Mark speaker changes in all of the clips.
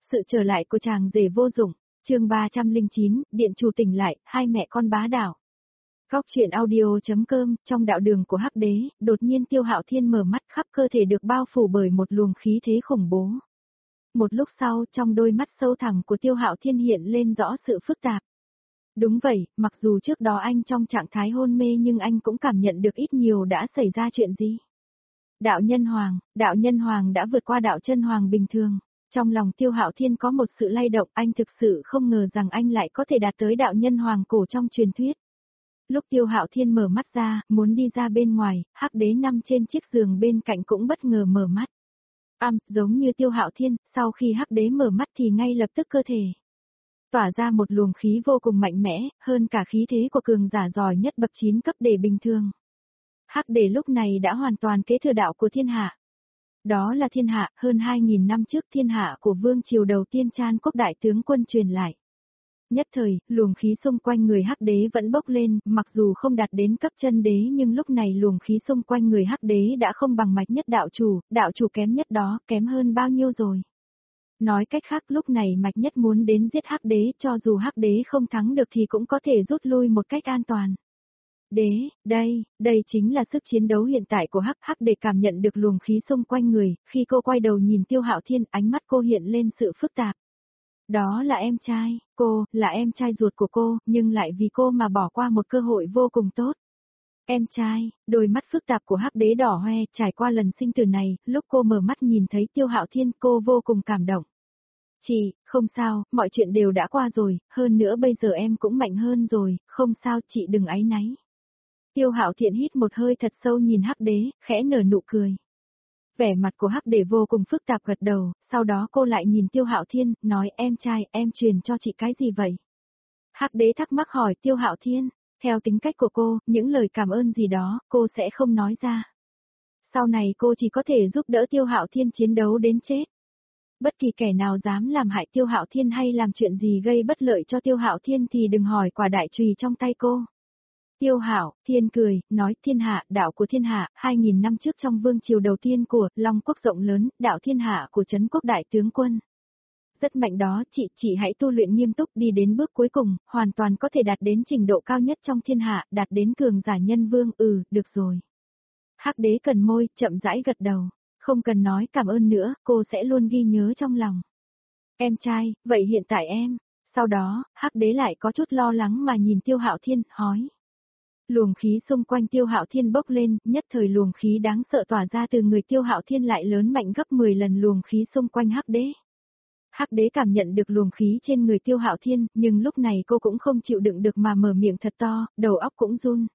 Speaker 1: Sự trở lại của chàng rể vô dụng, chương 309, điện chủ tỉnh lại, hai mẹ con bá đạo. Góc truyện audio.com, trong đạo đường của Hắc Đế, đột nhiên Tiêu Hạo Thiên mở mắt, khắp cơ thể được bao phủ bởi một luồng khí thế khủng bố. Một lúc sau, trong đôi mắt sâu thẳm của Tiêu Hạo Thiên hiện lên rõ sự phức tạp. Đúng vậy, mặc dù trước đó anh trong trạng thái hôn mê nhưng anh cũng cảm nhận được ít nhiều đã xảy ra chuyện gì. Đạo Nhân Hoàng đã vượt qua đạo chân hoàng bình thường. Trong lòng Tiêu Hạo Thiên có một sự lay động, anh thực sự không ngờ rằng anh lại có thể đạt tới đạo nhân hoàng cổ trong truyền thuyết. Lúc Tiêu Hạo Thiên mở mắt ra, muốn đi ra bên ngoài, Hắc Đế nằm trên chiếc giường bên cạnh cũng bất ngờ mở mắt. Giống như Tiêu Hạo Thiên, sau khi Hắc Đế mở mắt thì ngay lập tức cơ thể tỏa ra một luồng khí vô cùng mạnh mẽ, hơn cả khí thế của cường giả giỏi nhất bậc 9 cấp để bình thường. Hắc Đế lúc này đã hoàn toàn kế thừa đạo của thiên hạ. Đó là thiên hạ, hơn 2.000 năm trước thiên hạ của vương triều đầu tiên Chan Quốc đại tướng quân truyền lại. Nhất thời, luồng khí xung quanh người Hắc Đế vẫn bốc lên, mặc dù không đạt đến cấp chân đế nhưng lúc này luồng khí xung quanh người Hắc Đế đã không bằng mạch nhất đạo chủ kém nhất đó, kém hơn bao nhiêu rồi. Nói cách khác lúc này mạch nhất muốn đến giết Hắc Đế, cho dù Hắc Đế không thắng được thì cũng có thể rút lui một cách an toàn. Đây chính là sức chiến đấu hiện tại của Hắc Đế cảm nhận được luồng khí xung quanh người, khi cô quay đầu nhìn Tiêu Hạo Thiên, ánh mắt cô hiện lên sự phức tạp. Đó là em trai, cô, là em trai ruột của cô, nhưng lại vì cô mà bỏ qua một cơ hội vô cùng tốt. Em trai, đôi mắt phức tạp của Hắc Đế đỏ hoe, trải qua lần sinh tử này, lúc cô mở mắt nhìn thấy Tiêu Hạo Thiên, cô vô cùng cảm động. Chị, không sao, mọi chuyện đều đã qua rồi, hơn nữa bây giờ em cũng mạnh hơn rồi, không sao, chị đừng áy náy. Tiêu Hạo Thiện hít một hơi thật sâu nhìn Hắc Đế, khẽ nở nụ cười. Vẻ mặt của Hắc Đế vô cùng phức tạp gật đầu, sau đó cô lại nhìn Tiêu Hạo Thiên, nói em trai, em truyền cho chị cái gì vậy? Hắc Đế thắc mắc hỏi Tiêu Hạo Thiên, theo tính cách của cô, những lời cảm ơn gì đó, cô sẽ không nói ra. Sau này cô chỉ có thể giúp đỡ Tiêu Hạo Thiên chiến đấu đến chết. Bất kỳ kẻ nào dám làm hại Tiêu Hạo Thiên hay làm chuyện gì gây bất lợi cho Tiêu Hạo Thiên thì đừng hỏi quả đại chùy trong tay cô. Tiêu Hạo Thiên cười, nói thiên hạ, đạo của thiên hạ, 2.000 năm trước trong vương triều đầu tiên của Long Quốc rộng lớn, đạo thiên hạ của Trấn Quốc đại tướng quân. Rất mạnh đó, chị hãy tu luyện nghiêm túc đi đến bước cuối cùng, hoàn toàn có thể đạt đến trình độ cao nhất trong thiên hạ, đạt đến cường giả nhân vương, được rồi. Hắc Đế cần môi, chậm rãi gật đầu, không cần nói cảm ơn nữa, cô sẽ luôn ghi nhớ trong lòng. Em trai, vậy hiện tại em, sau đó, Hắc Đế lại có chút lo lắng mà nhìn Tiêu Hạo Thiên, hỏi. Luồng khí xung quanh Tiêu Hạo Thiên bốc lên, nhất thời luồng khí đáng sợ tỏa ra từ người Tiêu Hạo Thiên lại lớn mạnh gấp 10 lần luồng khí xung quanh Hắc Đế. Hắc Đế cảm nhận được luồng khí trên người Tiêu Hạo Thiên, nhưng lúc này cô cũng không chịu đựng được mà mở miệng thật to, đầu óc cũng run.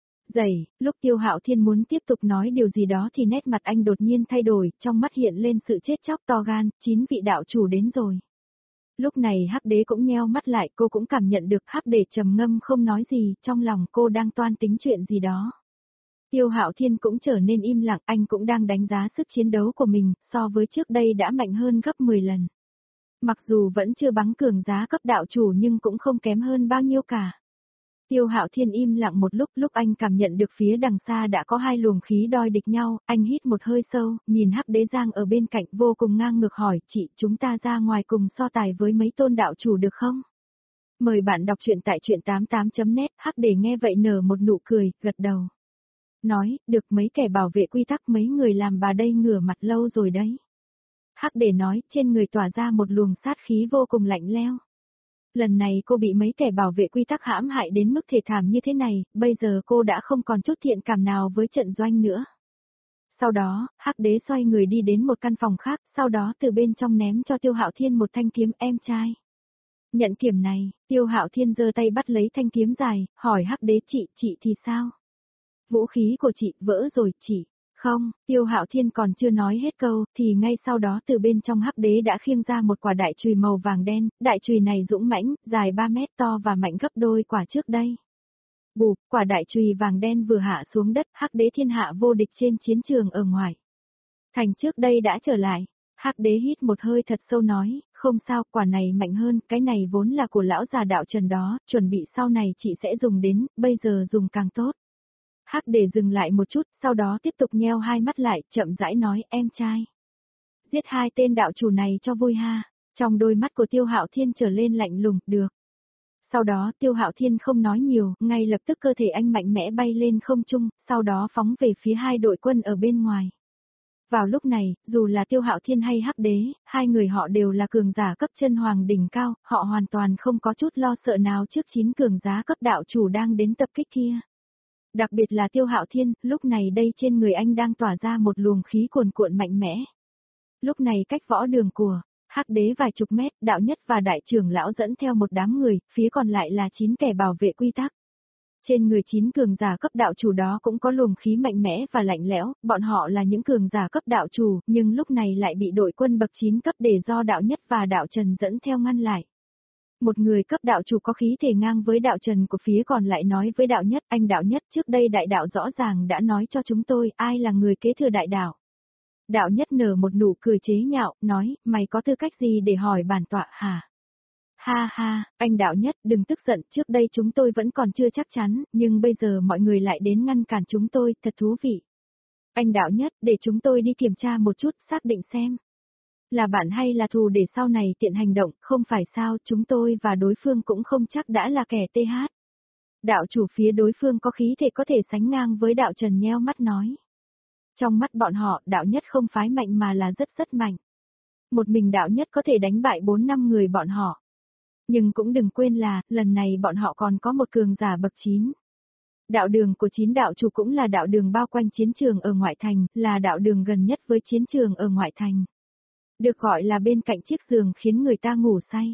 Speaker 1: Lúc Tiêu Hạo Thiên muốn tiếp tục nói điều gì đó thì nét mặt anh đột nhiên thay đổi, trong mắt hiện lên sự chết chóc to gan, 9 vị đạo chủ đến rồi. Lúc này Hắc Đế cũng nheo mắt lại, cô cũng cảm nhận được Hắc Đế trầm ngâm không nói gì, trong lòng cô đang toan tính chuyện gì đó. Tiêu Hạo Thiên cũng trở nên im lặng, anh cũng đang đánh giá sức chiến đấu của mình, so với trước đây đã mạnh hơn gấp 10 lần. Mặc dù vẫn chưa bằng cường giá cấp đạo chủ nhưng cũng không kém hơn bao nhiêu cả. Tiêu Hạo Thiên im lặng một lúc anh cảm nhận được phía đằng xa đã có hai luồng khí đôi địch nhau, anh hít một hơi sâu, nhìn Hắc Đế Giang ở bên cạnh vô cùng ngang ngược hỏi, chị, chúng ta ra ngoài cùng so tài với mấy tôn đạo chủ được không? Mời bạn đọc truyện tại truyện88.net, Hắc Đế nghe vậy nở một nụ cười, gật đầu. Nói, được, mấy kẻ bảo vệ quy tắc mấy người làm bà đây ngửa mặt lâu rồi đấy. Hắc Đế nói, trên người tỏa ra một luồng sát khí vô cùng lạnh lẽo. Lần này cô bị mấy kẻ bảo vệ quy tắc hãm hại đến mức thê thảm như thế này, bây giờ cô đã không còn chút thiện cảm nào với trận doanh nữa. Sau đó, Hắc Đế xoay người đi đến một căn phòng khác, sau đó từ bên trong ném cho Tiêu Hạo Thiên một thanh kiếm, em trai. Nhận kiếm này, Tiêu Hạo Thiên giơ tay bắt lấy thanh kiếm dài, hỏi Hắc Đế, chị thì sao? Vũ khí của chị vỡ rồi chị. Không, Tiêu Hạo Thiên còn chưa nói hết câu, thì ngay sau đó từ bên trong Hắc Đế đã khiêng ra một quả đại chùy màu vàng đen, đại chùy này dũng mãnh, dài 3 mét to và mạnh gấp đôi quả trước đây. Bụp, quả đại chùy vàng đen vừa hạ xuống đất, Hắc Đế thiên hạ vô địch trên chiến trường ở ngoài. Thành trước đây đã trở lại, Hắc Đế hít một hơi thật sâu nói, không sao, quả này mạnh hơn, cái này vốn là của lão già đạo Trần đó, chuẩn bị sau này chị sẽ dùng đến, bây giờ dùng càng tốt. Hắc Đế dừng lại một chút, sau đó tiếp tục nheo hai mắt lại, chậm rãi nói, em trai. Giết hai tên đạo chủ này cho vui ha. Trong đôi mắt của Tiêu Hạo Thiên trở lên lạnh lùng, được. Sau đó Tiêu Hạo Thiên không nói nhiều, ngay lập tức cơ thể anh mạnh mẽ bay lên không trung, sau đó phóng về phía hai đội quân ở bên ngoài. Vào lúc này, dù là Tiêu Hạo Thiên hay Hắc Đế, hai người họ đều là cường giả cấp chân hoàng đỉnh cao, họ hoàn toàn không có chút lo sợ nào trước 9 cường giá cấp đạo chủ đang đến tập kích kia. Đặc biệt là Tiêu Hạo Thiên, lúc này đây trên người anh đang tỏa ra một luồng khí cuồn cuộn mạnh mẽ. Lúc này cách võ đường của Hắc Đế vài chục mét, đạo nhất và đại trưởng lão dẫn theo một đám người, phía còn lại là 9 kẻ bảo vệ quy tắc. Trên người 9 cường giả cấp đạo chủ đó cũng có luồng khí mạnh mẽ và lạnh lẽo, bọn họ là những cường giả cấp đạo chủ, nhưng lúc này lại bị đội quân bậc 9 cấp để do đạo nhất và đạo Trần dẫn theo ngăn lại. Một người cấp đạo chủ có khí thể ngang với đạo Trần của phía còn lại nói với đạo nhất, anh đạo nhất trước đây đại đạo rõ ràng đã nói cho chúng tôi ai là người kế thừa đại đạo. Đạo nhất nở một nụ cười chế nhạo, nói, mày có tư cách gì để hỏi bản tọa hả? Ha ha, anh đạo nhất đừng tức giận, trước đây chúng tôi vẫn còn chưa chắc chắn, nhưng bây giờ mọi người lại đến ngăn cản chúng tôi, thật thú vị. Anh đạo nhất, để chúng tôi đi kiểm tra một chút, xác định xem. Là bạn hay là thù để sau này tiện hành động, không phải sao, chúng tôi và đối phương cũng không chắc đã là kẻ TH. Đạo chủ phía đối phương có khí thể có thể sánh ngang với đạo Trần nheo mắt nói. Trong mắt bọn họ, đạo nhất không phái mạnh mà là rất rất mạnh. Một mình đạo nhất có thể đánh bại 4-5 người bọn họ. Nhưng cũng đừng quên là, lần này bọn họ còn có một cường giả bậc 9. Đạo đường của 9 đạo chủ cũng là đạo đường bao quanh chiến trường ở ngoại thành, là đạo đường gần nhất với chiến trường ở ngoại thành. Được gọi là bên cạnh chiếc giường khiến người ta ngủ say.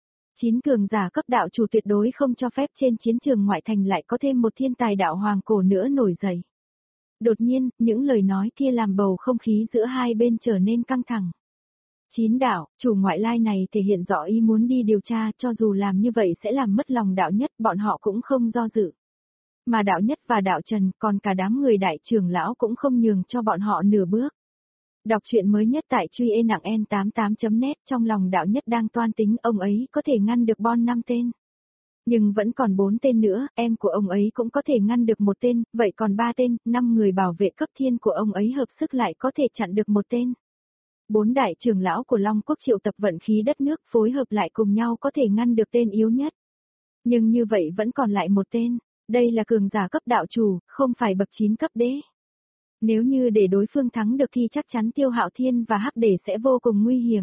Speaker 1: 9 cường giả cấp đạo chủ tuyệt đối không cho phép trên chiến trường ngoại thành lại có thêm một thiên tài đạo hoàng cổ nữa nổi dậy. Đột nhiên, những lời nói kia làm bầu không khí giữa hai bên trở nên căng thẳng. 9 đạo, chủ ngoại lai này thể hiện rõ ý muốn đi điều tra, cho dù làm như vậy sẽ làm mất lòng đạo nhất, bọn họ cũng không do dự. Mà đạo nhất và đạo Trần, còn cả đám người đại trưởng lão cũng không nhường cho bọn họ nửa bước. Đọc truyện mới nhất tại truy nặng n88.net, trong lòng đạo nhất đang toan tính ông ấy có thể ngăn được bon 5 tên. Nhưng vẫn còn 4 tên nữa, em của ông ấy cũng có thể ngăn được một tên, vậy còn 3 tên, 5 người bảo vệ cấp thiên của ông ấy hợp sức lại có thể chặn được một tên. 4 đại trưởng lão của Long Quốc triệu tập vận khí đất nước phối hợp lại cùng nhau có thể ngăn được tên yếu nhất. Nhưng như vậy vẫn còn lại một tên, đây là cường giả cấp đạo chủ, không phải bậc 9 cấp đế. Nếu như để đối phương thắng được thì chắc chắn Tiêu Hạo Thiên và Hắc Đế sẽ vô cùng nguy hiểm.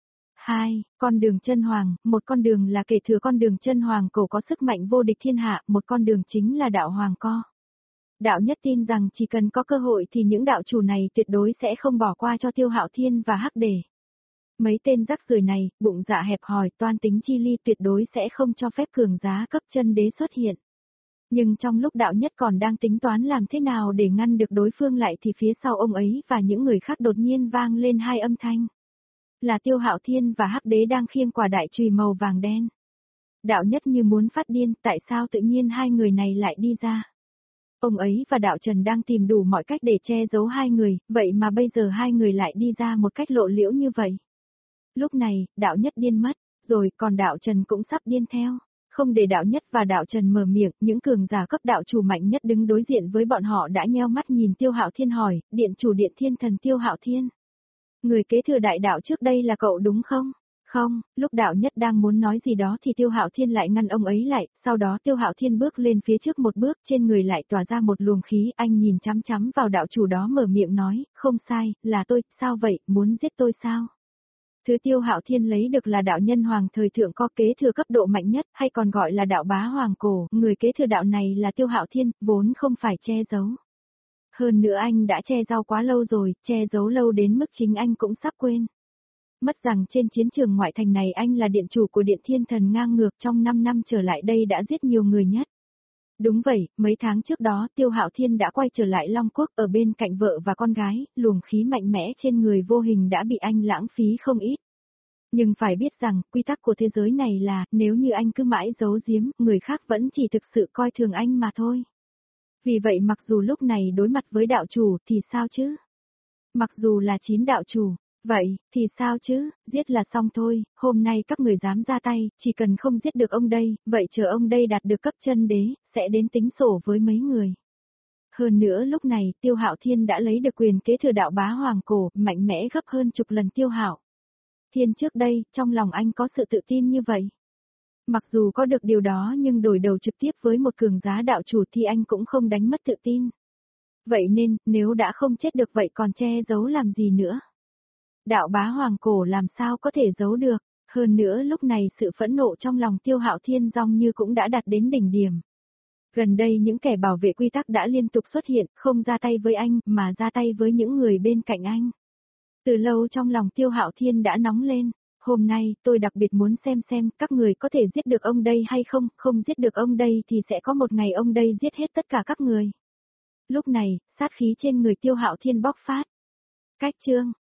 Speaker 1: 2. Con đường chân hoàng, một con đường là kể thừa con đường chân hoàng cổ có sức mạnh vô địch thiên hạ, một con đường chính là đạo hoàng co. Đạo nhất tin rằng chỉ cần có cơ hội thì những đạo chủ này tuyệt đối sẽ không bỏ qua cho Tiêu Hạo Thiên và Hắc Đế. Mấy tên rắc rưởi này, bụng dạ hẹp hòi, toan tính chi ly tuyệt đối sẽ không cho phép cường giá cấp chân đế xuất hiện. Nhưng trong lúc đạo nhất còn đang tính toán làm thế nào để ngăn được đối phương lại thì phía sau ông ấy và những người khác đột nhiên vang lên hai âm thanh. Là Tiêu Hạo Thiên và Hắc Đế đang khiêng quả đại chùy màu vàng đen. Đạo nhất như muốn phát điên, tại sao tự nhiên hai người này lại đi ra? Ông ấy và đạo Trần đang tìm đủ mọi cách để che giấu hai người, vậy mà bây giờ hai người lại đi ra một cách lộ liễu như vậy. Lúc này, đạo nhất điên mất, rồi còn đạo Trần cũng sắp điên theo. Không để đạo nhất và đạo Trần mở miệng, những cường giả cấp đạo chủ mạnh nhất đứng đối diện với bọn họ đã nheo mắt nhìn Tiêu Hạo Thiên hỏi, điện chủ điện thiên thần Tiêu Hạo Thiên. Người kế thừa đại đạo trước đây là cậu đúng không? Không, lúc đạo nhất đang muốn nói gì đó thì Tiêu Hạo Thiên lại ngăn ông ấy lại, sau đó Tiêu Hạo Thiên bước lên phía trước một bước, trên người lại tỏa ra một luồng khí, anh nhìn chăm chăm vào đạo chủ đó mở miệng nói, không sai, là tôi, sao vậy, muốn giết tôi sao? Thứ Tiêu Hạo Thiên lấy được là đạo nhân hoàng thời thượng có kế thừa cấp độ mạnh nhất, hay còn gọi là đạo bá hoàng cổ, người kế thừa đạo này là Tiêu Hạo Thiên, vốn không phải che giấu. Hơn nữa anh đã che giấu quá lâu rồi, che giấu lâu đến mức chính anh cũng sắp quên. Mất rằng trên chiến trường ngoại thành này anh là điện chủ của điện thiên thần ngang ngược trong 5 năm trở lại đây đã giết nhiều người nhất. Đúng vậy, mấy tháng trước đó Tiêu Hạo Thiên đã quay trở lại Long Quốc ở bên cạnh vợ và con gái, luồng khí mạnh mẽ trên người vô hình đã bị anh lãng phí không ít. Nhưng phải biết rằng, quy tắc của thế giới này là, nếu như anh cứ mãi giấu giếm, người khác vẫn chỉ thực sự coi thường anh mà thôi. Vì vậy mặc dù lúc này đối mặt với đạo chủ thì sao chứ? Mặc dù là 9 đạo chủ, vậy, thì sao chứ, giết là xong thôi, hôm nay các người dám ra tay, chỉ cần không giết được ông đây, vậy chờ ông đây đạt được cấp chân đế, sẽ đến tính sổ với mấy người. Hơn nữa lúc này, Tiêu Hạo Thiên đã lấy được quyền kế thừa đạo bá hoàng cổ, mạnh mẽ gấp hơn chục lần Tiêu Hạo. Thiên trước đây, trong lòng anh có sự tự tin như vậy. Mặc dù có được điều đó nhưng đổi đầu trực tiếp với một cường giá đạo chủ thì anh cũng không đánh mất tự tin. Vậy nên, nếu đã không chết được vậy còn che giấu làm gì nữa? Đạo bá hoàng cổ làm sao có thể giấu được? Hơn nữa lúc này sự phẫn nộ trong lòng Tiêu Hạo Thiên dòng như cũng đã đạt đến đỉnh điểm. Gần đây những kẻ bảo vệ quy tắc đã liên tục xuất hiện, không ra tay với anh, mà ra tay với những người bên cạnh anh. Từ lâu trong lòng Tiêu Hạo Thiên đã nóng lên. Hôm nay, tôi đặc biệt muốn xem các người có thể giết được ông đây hay không, không giết được ông đây thì sẽ có một ngày ông đây giết hết tất cả các người. Lúc này, sát khí trên người Tiêu Hạo Thiên bóc phát. Cách chương